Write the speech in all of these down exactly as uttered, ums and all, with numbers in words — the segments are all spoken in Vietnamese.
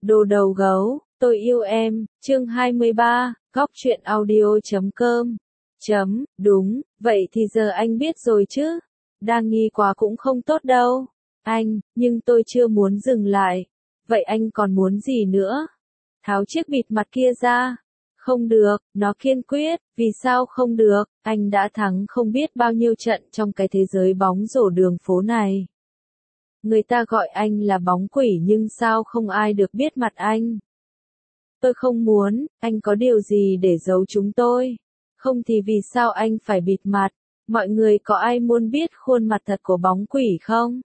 Đồ đầu gấu, tôi yêu em, chương hai mươi ba, góc truyện audio chấm com. Chấm, đúng, vậy thì giờ anh biết rồi chứ. Đang nghi quá cũng không tốt đâu. Anh, nhưng tôi chưa muốn dừng lại. Vậy anh còn muốn gì nữa? Tháo chiếc bịt mặt kia ra. Không được, nó kiên quyết, vì sao không được, anh đã thắng không biết bao nhiêu trận trong cái thế giới bóng rổ đường phố này. Người ta gọi anh là bóng quỷ nhưng sao không ai được biết mặt anh. Tôi không muốn, anh có điều gì để giấu chúng tôi? Không thì vì sao anh phải bịt mặt? Mọi người có ai muốn biết khuôn mặt thật của bóng quỷ không?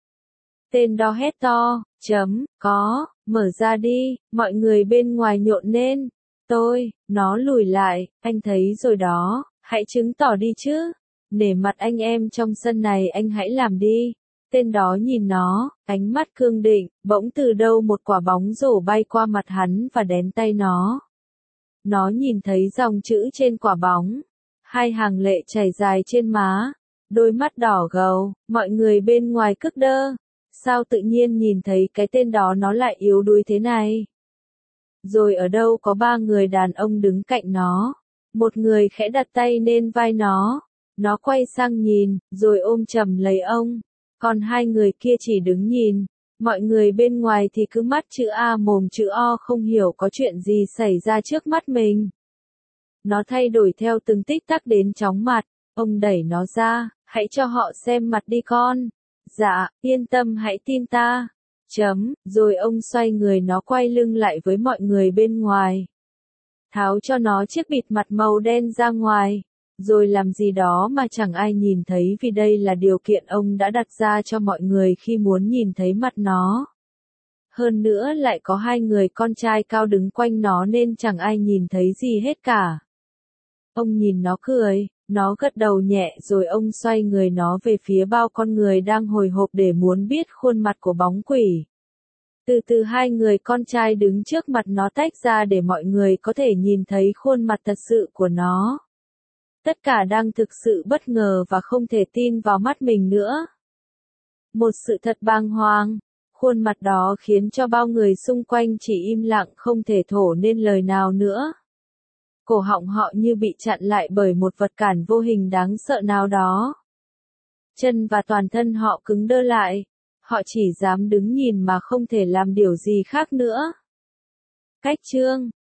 Tên đó hét to, chấm, có, mở ra đi, mọi người bên ngoài nhộn lên. Tôi, nó lùi lại, anh thấy rồi đó, hãy chứng tỏ đi chứ. Nể mặt anh em trong sân này anh hãy làm đi. Tên đó nhìn nó, ánh mắt cương định, bỗng từ đâu một quả bóng rổ bay qua mặt hắn và đén tay nó. Nó nhìn thấy dòng chữ trên quả bóng, hai hàng lệ chảy dài trên má, đôi mắt đỏ gầu, mọi người bên ngoài cức đơ. Sao tự nhiên nhìn thấy cái tên đó nó lại yếu đuối thế này? Rồi ở đâu có ba người đàn ông đứng cạnh nó. Một người khẽ đặt tay lên vai nó. Nó quay sang nhìn, rồi ôm chầm lấy ông. Còn hai người kia chỉ đứng nhìn. Mọi người bên ngoài thì cứ mắt chữ A mồm chữ O không hiểu có chuyện gì xảy ra trước mắt mình. Nó thay đổi theo từng tích tắc đến chóng mặt. Ông đẩy nó ra, hãy cho họ xem mặt đi con. Dạ, yên tâm hãy tin ta. Chấm, rồi ông xoay người nó quay lưng lại với mọi người bên ngoài. Tháo cho nó chiếc bịt mặt màu đen ra ngoài. Rồi làm gì đó mà chẳng ai nhìn thấy vì đây là điều kiện ông đã đặt ra cho mọi người khi muốn nhìn thấy mặt nó. Hơn nữa lại có hai người con trai cao đứng quanh nó nên chẳng ai nhìn thấy gì hết cả. Ông nhìn nó cười, nó gật đầu nhẹ rồi ông xoay người nó về phía bao con người đang hồi hộp để muốn biết khuôn mặt của bóng quỷ. Từ từ hai người con trai đứng trước mặt nó tách ra để mọi người có thể nhìn thấy khuôn mặt thật sự của nó. Tất cả đang thực sự bất ngờ và không thể tin vào mắt mình nữa. Một sự thật bàng hoàng. Khuôn mặt đó khiến cho bao người xung quanh chỉ im lặng không thể thổ nên lời nào nữa. Cổ họng họ như bị chặn lại bởi một vật cản vô hình đáng sợ nào đó. Chân và toàn thân họ cứng đơ lại. Họ chỉ dám đứng nhìn mà không thể làm điều gì khác nữa. Cách chương